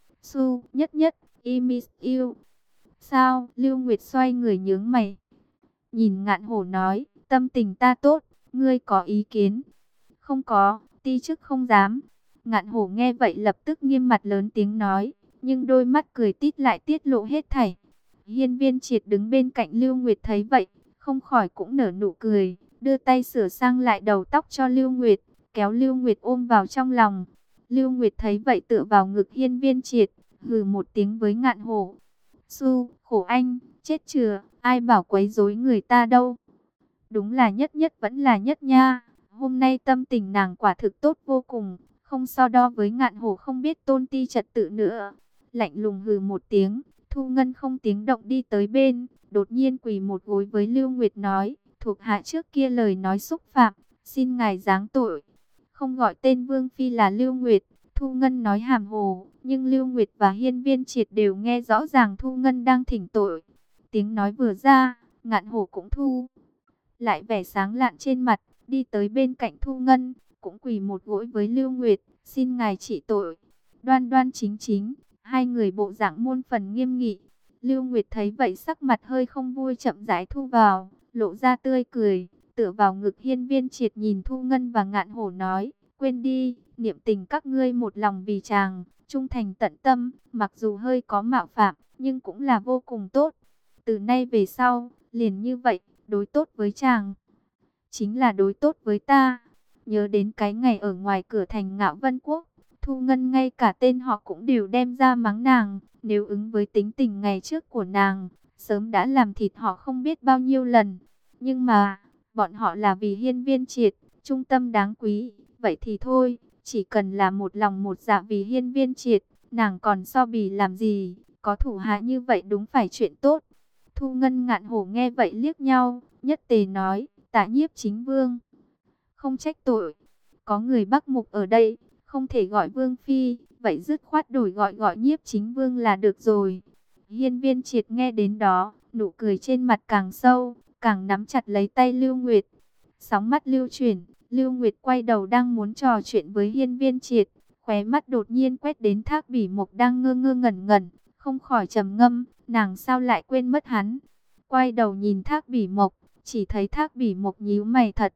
Su, Nhất Nhất, I miss you. Sao? Lưu Nguyệt xoay người nhướng mày. Nhìn Ngạn Hổ nói, tâm tình ta tốt, ngươi có ý kiến? Không có, ti chức không dám. Ngạn Hổ nghe vậy lập tức nghiêm mặt lớn tiếng nói, nhưng đôi mắt cười tít lại tiết lộ hết thảy. Hiên Viên Triệt đứng bên cạnh Lưu Nguyệt thấy vậy, không khỏi cũng nở nụ cười, đưa tay sửa sang lại đầu tóc cho Lưu Nguyệt, kéo Lưu Nguyệt ôm vào trong lòng. Lưu Nguyệt thấy vậy tựa vào ngực Hiên Viên Triệt, hừ một tiếng với Ngạn Hổ. Su, khổ anh, chết chừa, ai bảo quấy rối người ta đâu. Đúng là Nhất Nhất vẫn là nhất nha. Hôm nay tâm tình nàng quả thực tốt vô cùng, không so đo với Ngạn Hổ không biết tôn ti trật tự nữa. Lạnh lùng hừ một tiếng, Thu Ngân không tiếng động đi tới bên, đột nhiên quỳ một gối với Lưu Nguyệt nói, thuộc hạ trước kia lời nói xúc phạm, xin ngài giáng tội. Không gọi tên Vương Phi là Lưu Nguyệt, Thu Ngân nói hàm hồ, nhưng Lưu Nguyệt và Hiên Viên Triệt đều nghe rõ ràng Thu Ngân đang thỉnh tội. Tiếng nói vừa ra, Ngạn Hổ cũng thu lại vẻ sáng lạn trên mặt, đi tới bên cạnh Thu Ngân, cũng quỳ một gối với Lưu Nguyệt, xin ngài trị tội. Đoan đoan chính chính, hai người bộ dạng muôn phần nghiêm nghị. Lưu Nguyệt thấy vậy sắc mặt hơi không vui chậm rãi thu vào, lộ ra tươi cười, tựa vào ngực Hiên Viên Triệt nhìn Thu Ngân và Ngạn Hổ nói, quên đi, niệm tình các ngươi một lòng vì chàng, trung thành tận tâm, mặc dù hơi có mạo phạm, nhưng cũng là vô cùng tốt. Từ nay về sau, liền như vậy, đối tốt với chàng, chính là đối tốt với ta. Nhớ đến cái ngày ở ngoài cửa thành Ngạo Vân Quốc, Thu Ngân ngay cả tên họ cũng đều đem ra mắng nàng. Nếu ứng với tính tình ngày trước của nàng, sớm đã làm thịt họ không biết bao nhiêu lần. Nhưng mà, bọn họ là vì Hiên Viên Triệt, trung tâm đáng quý. Vậy thì thôi, chỉ cần là một lòng một dạ vì Hiên Viên Triệt, nàng còn so bì làm gì, có thủ hạ như vậy đúng phải chuyện tốt. Thu Ngân Ngạn Hổ nghe vậy liếc nhau, nhất tề nói, Tạ Nhiếp Chính Vương không trách tội, có người Bắc Mục ở đây, không thể gọi Vương Phi, vậy dứt khoát đổi gọi Nhiếp Chính Vương là được rồi. Hiên Viên Triệt nghe đến đó, nụ cười trên mặt càng sâu, càng nắm chặt lấy tay Lưu Nguyệt. Sóng mắt lưu chuyển, Lưu Nguyệt quay đầu đang muốn trò chuyện với Hiên Viên Triệt, khóe mắt đột nhiên quét đến Thác Bỉ Mộc đang ngơ ngơ ngẩn ngẩn, không khỏi trầm ngâm, nàng sao lại quên mất hắn. Quay đầu nhìn Thác Bỉ Mộc, chỉ thấy Thác Bỉ Mộc nhíu mày thật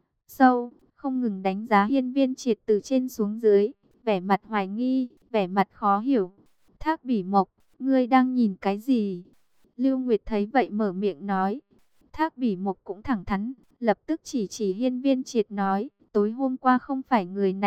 sâu, không ngừng đánh giá Hiên Viên Triệt từ trên xuống dưới, vẻ mặt hoài nghi, vẻ mặt khó hiểu. Thác Bỉ Mộc, ngươi đang nhìn cái gì? Lưu Nguyệt thấy vậy mở miệng nói. Thác Bỉ Mộc cũng thẳng thắn, lập tức chỉ Hiên Viên Triệt nói, tối hôm qua không phải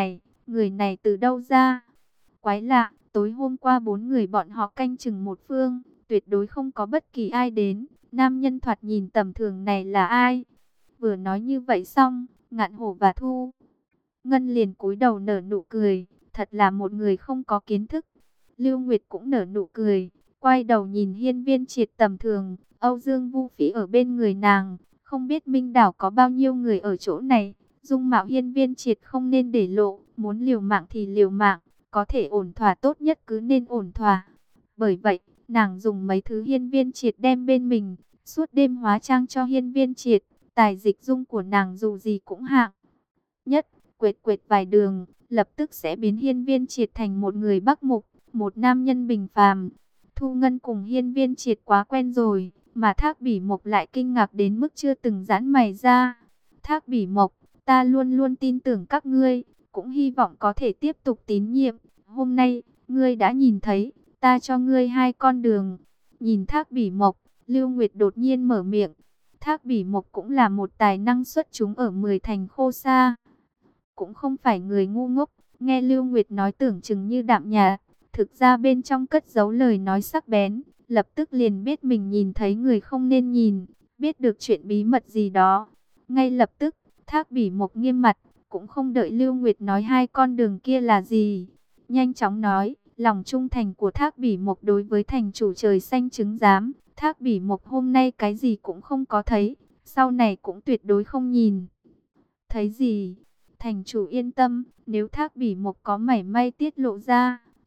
người này từ đâu ra? Quái lạ, tối hôm qua 4 người bọn họ canh chừng một phương, tuyệt đối không có bất kỳ ai đến. Nam nhân thoạt nhìn tầm thường này là ai? Vừa nói như vậy xong, Ngạn Hổ và Thu Ngân liền cúi đầu nở nụ cười, thật là một người không có kiến thức. Lưu Nguyệt cũng nở nụ cười, quay đầu nhìn Hiên Viên Triệt tầm thường, Âu Dương Vu Phỉ ở bên người nàng, không biết Minh Đảo có bao nhiêu người ở chỗ này. Dung mạo Hiên Viên Triệt không nên để lộ, muốn liều mạng thì liều mạng, có thể ổn thỏa tốt nhất cứ nên ổn thỏa. Bởi vậy, nàng dùng mấy thứ Hiên Viên Triệt đem bên mình, suốt đêm hóa trang cho Hiên Viên Triệt. Tài dịch dung của nàng dù gì cũng hạng nhất, quệt quệt vài đường, lập tức sẽ biến Hiên Viên Triệt thành một người Bắc Mục, một nam nhân bình phàm. Thu Ngân cùng Hiên Viên Triệt quá quen rồi, mà Thác Bỉ Mộc lại kinh ngạc đến mức chưa từng giãn mày ra. Thác Bỉ Mộc, ta luôn luôn tin tưởng các ngươi, cũng hy vọng có thể tiếp tục tín nhiệm. Hôm nay, ngươi đã nhìn thấy, ta cho ngươi hai con đường. Nhìn Thác Bỉ Mộc, Lưu Nguyệt đột nhiên mở miệng. Thác Bỉ Mộc cũng là một tài năng xuất chúng ở 10 thành Khô Sa. Cũng không phải người ngu ngốc, nghe Lưu Nguyệt nói tưởng chừng như đạm nhạt, thực ra bên trong cất giấu lời nói sắc bén, lập tức liền biết mình nhìn thấy người không nên nhìn, biết được chuyện bí mật gì đó. Ngay lập tức, Thác Bỉ Mộc nghiêm mặt, cũng không đợi Lưu Nguyệt nói hai con đường kia là gì. Nhanh chóng nói, lòng trung thành của Thác Bỉ Mộc đối với thành chủ trời xanh chứng giám. Thác Bỉ Mộc hôm nay cái gì cũng không có thấy, sau này cũng tuyệt đối không nhìn thấy gì. Thành chủ yên tâm, nếu Thác Bỉ Mộc có mảy may tiết lộ ra,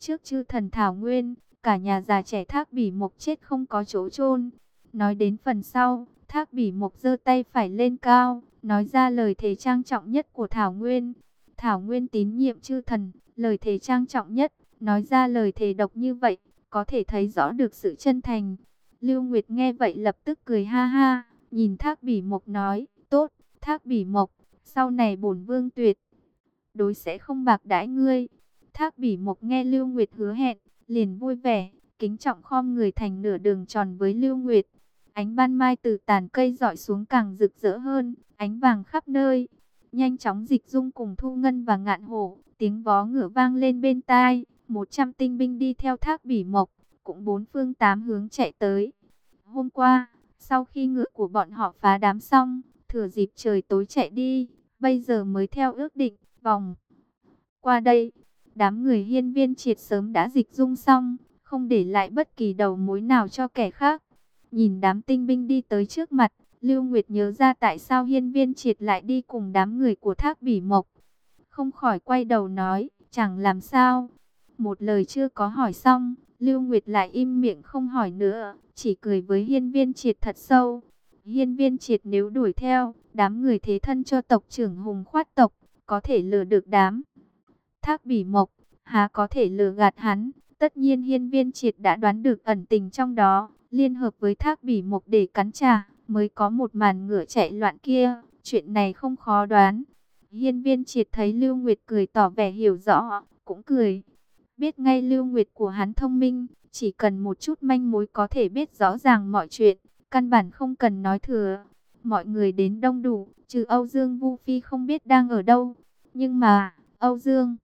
Trước chư thần Thảo Nguyên, cả nhà già trẻ Thác Bỉ Mộc chết không có chỗ chôn. Nói đến phần sau, Thác Bỉ Mộc giơ tay phải lên cao, nói ra lời thề trang trọng nhất của Thảo Nguyên. Thảo Nguyên tín nhiệm chư thần, lời thề trang trọng nhất, nói ra lời thề độc như vậy, có thể thấy rõ được sự chân thành. Lưu Nguyệt nghe vậy lập tức cười ha ha, nhìn Thác Bỉ Mộc nói, tốt, Thác Bỉ Mộc, sau này bổn vương tuyệt đối sẽ không bạc đãi ngươi. Thác Bỉ Mộc nghe Lưu Nguyệt hứa hẹn, liền vui vẻ, kính trọng khom người thành nửa đường tròn với Lưu Nguyệt. Ánh ban mai từ tàn cây rọi xuống càng rực rỡ hơn, ánh vàng khắp nơi. Nhanh chóng Dịch Dung cùng Thu Ngân và Ngạn Hổ, tiếng vó ngựa vang lên bên tai. 100 tinh binh đi theo Thác Bỉ Mộc, cũng bốn phương tám hướng chạy tới. Hôm qua, sau khi ngựa của bọn họ phá đám xong, thừa dịp trời tối chạy đi, bây giờ mới theo ước định, vòng qua đây. Đám người Hiên Viên Triệt sớm đã dịch dung xong, không để lại bất kỳ đầu mối nào cho kẻ khác. Nhìn đám tinh binh đi tới trước mặt, Lưu Nguyệt nhớ ra tại sao Hiên Viên Triệt lại đi cùng đám người của Thác Bỉ Mộc. Không khỏi quay đầu nói, chẳng làm sao. Một lời chưa có hỏi xong, Lưu Nguyệt lại im miệng không hỏi nữa, chỉ cười với Hiên Viên Triệt thật sâu. Hiên Viên Triệt nếu đuổi theo, đám người thế thân cho tộc trưởng Hùng Khoát tộc, có thể lừa được đám Thác Bỉ Mộc, há có thể lừa gạt hắn. Tất nhiên Hiên Viên Triệt đã đoán được ẩn tình trong đó, liên hợp với Thác Bỉ Mộc để cắn trả, mới có một màn ngựa chạy loạn kia. Chuyện này không khó đoán. Hiên Viên Triệt thấy Lưu Nguyệt cười tỏ vẻ hiểu rõ, cũng cười. Biết ngay Lưu Nguyệt của hắn thông minh, chỉ cần một chút manh mối có thể biết rõ ràng mọi chuyện, căn bản không cần nói thừa. Mọi người đến đông đủ, trừ Âu Dương Vu Phi không biết đang ở đâu. Nhưng mà, Âu Dương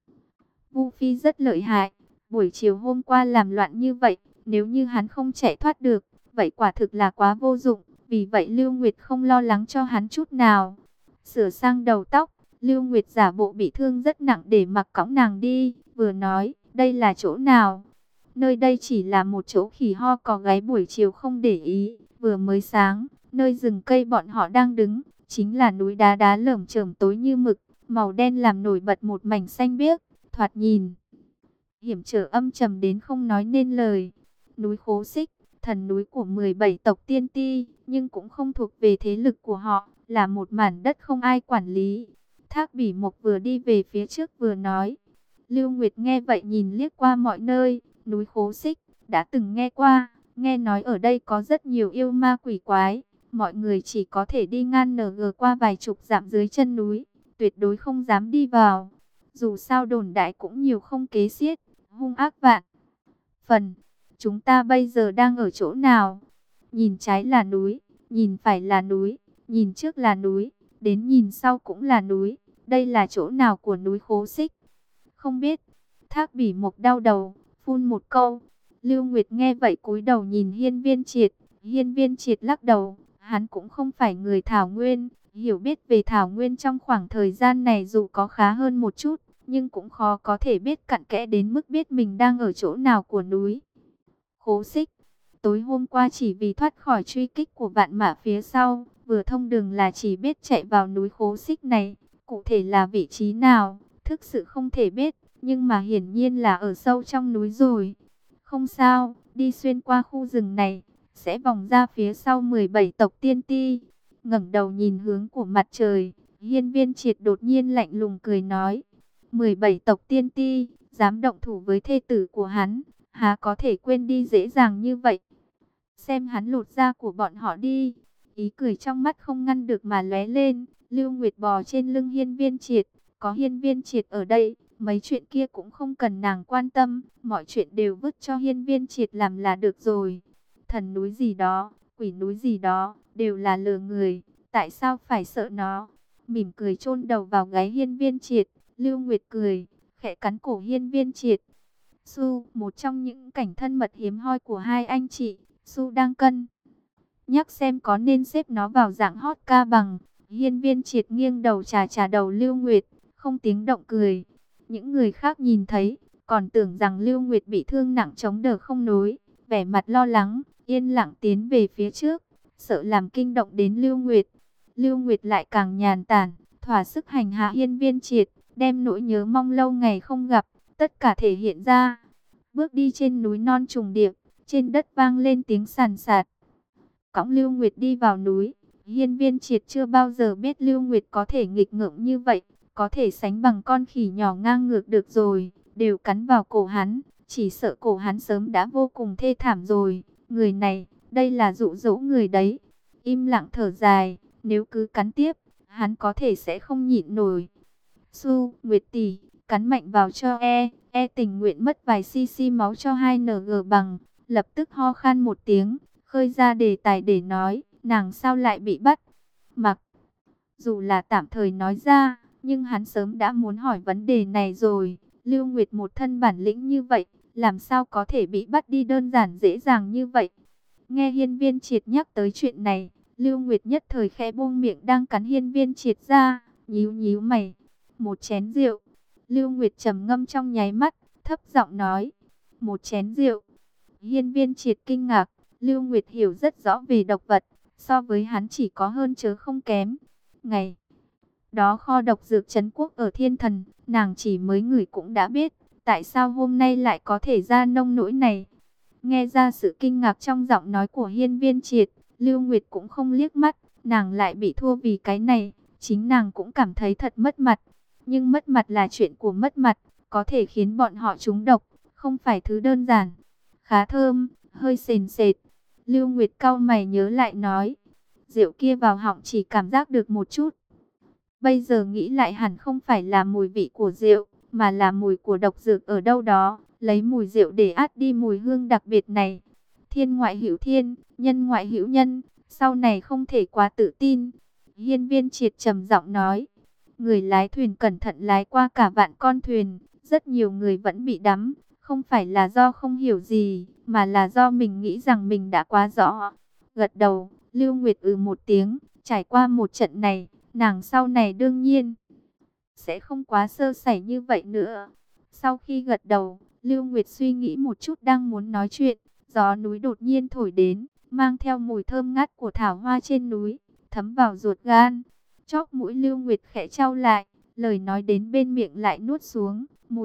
Vu Phi rất lợi hại, buổi chiều hôm qua làm loạn như vậy, nếu như hắn không chạy thoát được, vậy quả thực là quá vô dụng. Vì vậy Lưu Nguyệt không lo lắng cho hắn chút nào. Sửa sang đầu tóc, Lưu Nguyệt giả bộ bị thương rất nặng để mặc cõng nàng đi, vừa nói, đây là chỗ nào? Nơi đây chỉ là một chỗ khỉ ho có gáy buổi chiều không để ý, vừa mới sáng, nơi rừng cây bọn họ đang đứng, chính là núi đá đá lởm chởm tối như mực, màu đen làm nổi bật một mảnh xanh biếc, thoạt nhìn hiểm trở âm trầm đến không nói nên lời. Núi Khố Xích, thần núi của 17 tộc tiên ti, nhưng cũng không thuộc về thế lực của họ, là một mảnh đất không ai quản lý. Thác Bỉ Mộc vừa đi về phía trước vừa nói. Lưu Nguyệt nghe vậy nhìn liếc qua mọi nơi, núi Khố Xích, đã từng nghe qua, nghe nói ở đây có rất nhiều yêu ma quỷ quái, mọi người chỉ có thể đi ngang NG qua vài chục dặm dưới chân núi, tuyệt đối không dám đi vào. Dù sao đồn đại cũng nhiều không kế xiết, hung ác vạn phần. Chúng ta bây giờ đang ở chỗ nào? Nhìn trái là núi, nhìn phải là núi, nhìn trước là núi, đến nhìn sau cũng là núi. Đây là chỗ nào của núi Khố Xích? Không biết. Thác Bỉ Mộc đau đầu, phun một câu. Lưu Nguyệt nghe vậy cúi đầu nhìn Hiên Viên Triệt. Hiên Viên Triệt lắc đầu, hắn cũng không phải người Thảo Nguyên. Hiểu biết về Thảo Nguyên trong khoảng thời gian này dù có khá hơn một chút, nhưng cũng khó có thể biết cặn kẽ đến mức biết mình đang ở chỗ nào của núi Khố Xích. Tối hôm qua chỉ vì thoát khỏi truy kích của vạn mã phía sau, vừa thông đường là chỉ biết chạy vào núi Khố Xích này. Cụ thể là vị trí nào, thực sự không thể biết, nhưng mà hiển nhiên là ở sâu trong núi rồi. Không sao, đi xuyên qua khu rừng này, sẽ vòng ra phía sau 17 tộc tiên ti. Ngẩng đầu nhìn hướng của mặt trời, Hiên Viên Triệt đột nhiên lạnh lùng cười nói. 17 tộc tiên ti, dám động thủ với thê tử của hắn, há có thể quên đi dễ dàng như vậy. Xem hắn lột da của bọn họ đi. Ý cười trong mắt không ngăn được mà lóe lên. Lưu Nguyệt bò trên lưng Hiên Viên Triệt, có Hiên Viên Triệt ở đây, mấy chuyện kia cũng không cần nàng quan tâm, mọi chuyện đều vứt cho Hiên Viên Triệt làm là được rồi. Thần núi gì đó, quỷ núi gì đó, đều là lừa người, tại sao phải sợ nó? Mỉm cười chôn đầu vào gáy Hiên Viên Triệt, Lưu Nguyệt cười, khẽ cắn cổ Hiên Viên Triệt. Su, một trong những cảnh thân mật hiếm hoi của hai anh chị, Su đang cân nhắc xem có nên xếp nó vào dạng hot ca bằng. Hiên Viên Triệt nghiêng đầu chà đầu Lưu Nguyệt, không tiếng động cười. Những người khác nhìn thấy, còn tưởng rằng Lưu Nguyệt bị thương nặng chống đỡ không nối, vẻ mặt lo lắng, yên lặng tiến về phía trước, sợ làm kinh động đến Lưu Nguyệt. Lưu Nguyệt lại càng nhàn tản, thỏa sức hành hạ Hiên Viên Triệt, đem nỗi nhớ mong lâu ngày không gặp, tất cả thể hiện ra. Bước đi trên núi non trùng điệp, trên đất vang lên tiếng sàn sạt. Cõng Lưu Nguyệt đi vào núi. Hiên Viên Triệt chưa bao giờ biết Lưu Nguyệt có thể nghịch ngợm như vậy, có thể sánh bằng con khỉ nhỏ ngang ngược được rồi, đều cắn vào cổ hắn, chỉ sợ cổ hắn sớm đã vô cùng thê thảm rồi. Người này, đây là dụ dỗ người đấy. Im lặng thở dài, nếu cứ cắn tiếp, hắn có thể sẽ không nhịn nổi. Su, Nguyệt tỷ, cắn mạnh vào cho tình nguyện mất vài cc máu cho 2NG bằng, lập tức ho khan một tiếng, khơi ra đề tài để nói, nàng sao lại bị bắt. Mặc dù là tạm thời nói ra, nhưng hắn sớm đã muốn hỏi vấn đề này rồi. Lưu Nguyệt một thân bản lĩnh như vậy, làm sao có thể bị bắt đi đơn giản dễ dàng như vậy. Nghe Hiên Viên Triệt nhắc tới chuyện này, Lưu Nguyệt nhất thời khẽ buông miệng đang cắn Hiên Viên Triệt ra, nhíu nhíu mày. Một chén rượu. Lưu Nguyệt trầm ngâm trong nháy mắt, thấp giọng nói. Một chén rượu. Hiên Viên Triệt kinh ngạc, Lưu Nguyệt hiểu rất rõ về độc vật, so với hắn chỉ có hơn chớ không kém. Ngày đó kho độc dược trấn quốc ở Thiên Thần, nàng chỉ mới ngửi cũng đã biết, tại sao hôm nay lại có thể ra nông nỗi này. Nghe ra sự kinh ngạc trong giọng nói của Hiên Viên Triệt, Lưu Nguyệt cũng không liếc mắt, nàng lại bị thua vì cái này, chính nàng cũng cảm thấy thật mất mặt. Nhưng mất mặt là chuyện của mất mặt, có thể khiến bọn họ trúng độc, không phải thứ đơn giản. Khá thơm, hơi sền sệt. Lưu Nguyệt cau mày nhớ lại nói, rượu kia vào họng chỉ cảm giác được một chút. Bây giờ nghĩ lại hẳn không phải là mùi vị của rượu, mà là mùi của độc dược ở đâu đó, lấy mùi rượu để át đi mùi hương đặc biệt này. Thiên ngoại hữu thiên, nhân ngoại hữu nhân, sau này không thể quá tự tin. Hiên Viên Triệt trầm giọng nói, người lái thuyền cẩn thận lái qua cả vạn con thuyền, rất nhiều người vẫn bị đắm, không phải là do không hiểu gì, mà là do mình nghĩ rằng mình đã quá rõ. Gật đầu, Lưu Nguyệt một tiếng, trải qua một trận này, nàng sau này đương nhiên sẽ không quá sơ sẩy như vậy nữa. Sau khi gật đầu, Lưu Nguyệt suy nghĩ một chút đang muốn nói chuyện, gió núi đột nhiên thổi đến, mang theo mùi thơm ngát của thảo hoa trên núi, thấm vào ruột gan. Chóp mũi Lưu Nguyệt khẽ chau lại, lời nói đến bên miệng lại nuốt xuống.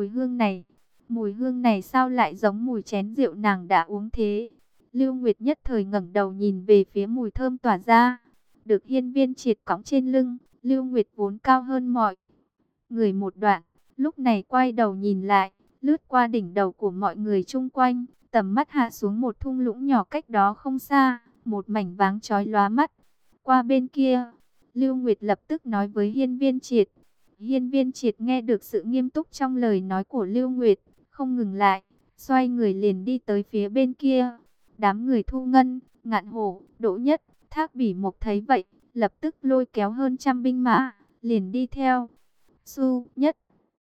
Mùi hương này sao lại giống mùi chén rượu nàng đã uống thế? Lưu Nguyệt nhất thời ngẩng đầu nhìn về phía mùi thơm tỏa ra. Được Hiên Viên Triệt cõng trên lưng, Lưu Nguyệt vốn cao hơn mọi người một đoạn, lúc này quay đầu nhìn lại, lướt qua đỉnh đầu của mọi người chung quanh, tầm mắt hạ xuống một thung lũng nhỏ cách đó không xa, một mảnh váng chói lóa mắt. Qua bên kia, Lưu Nguyệt lập tức nói với Hiên Viên Triệt. Hiên Viên Triệt nghe được sự nghiêm túc trong lời nói của Lưu Nguyệt, không ngừng lại, xoay người liền đi tới phía bên kia. Đám người Thu Ngân, Ngạn Hổ, Đỗ Nhất, Thác Bỉ Mộc thấy vậy, lập tức lôi kéo hơn trăm binh mã, liền đi theo. Su Nhất,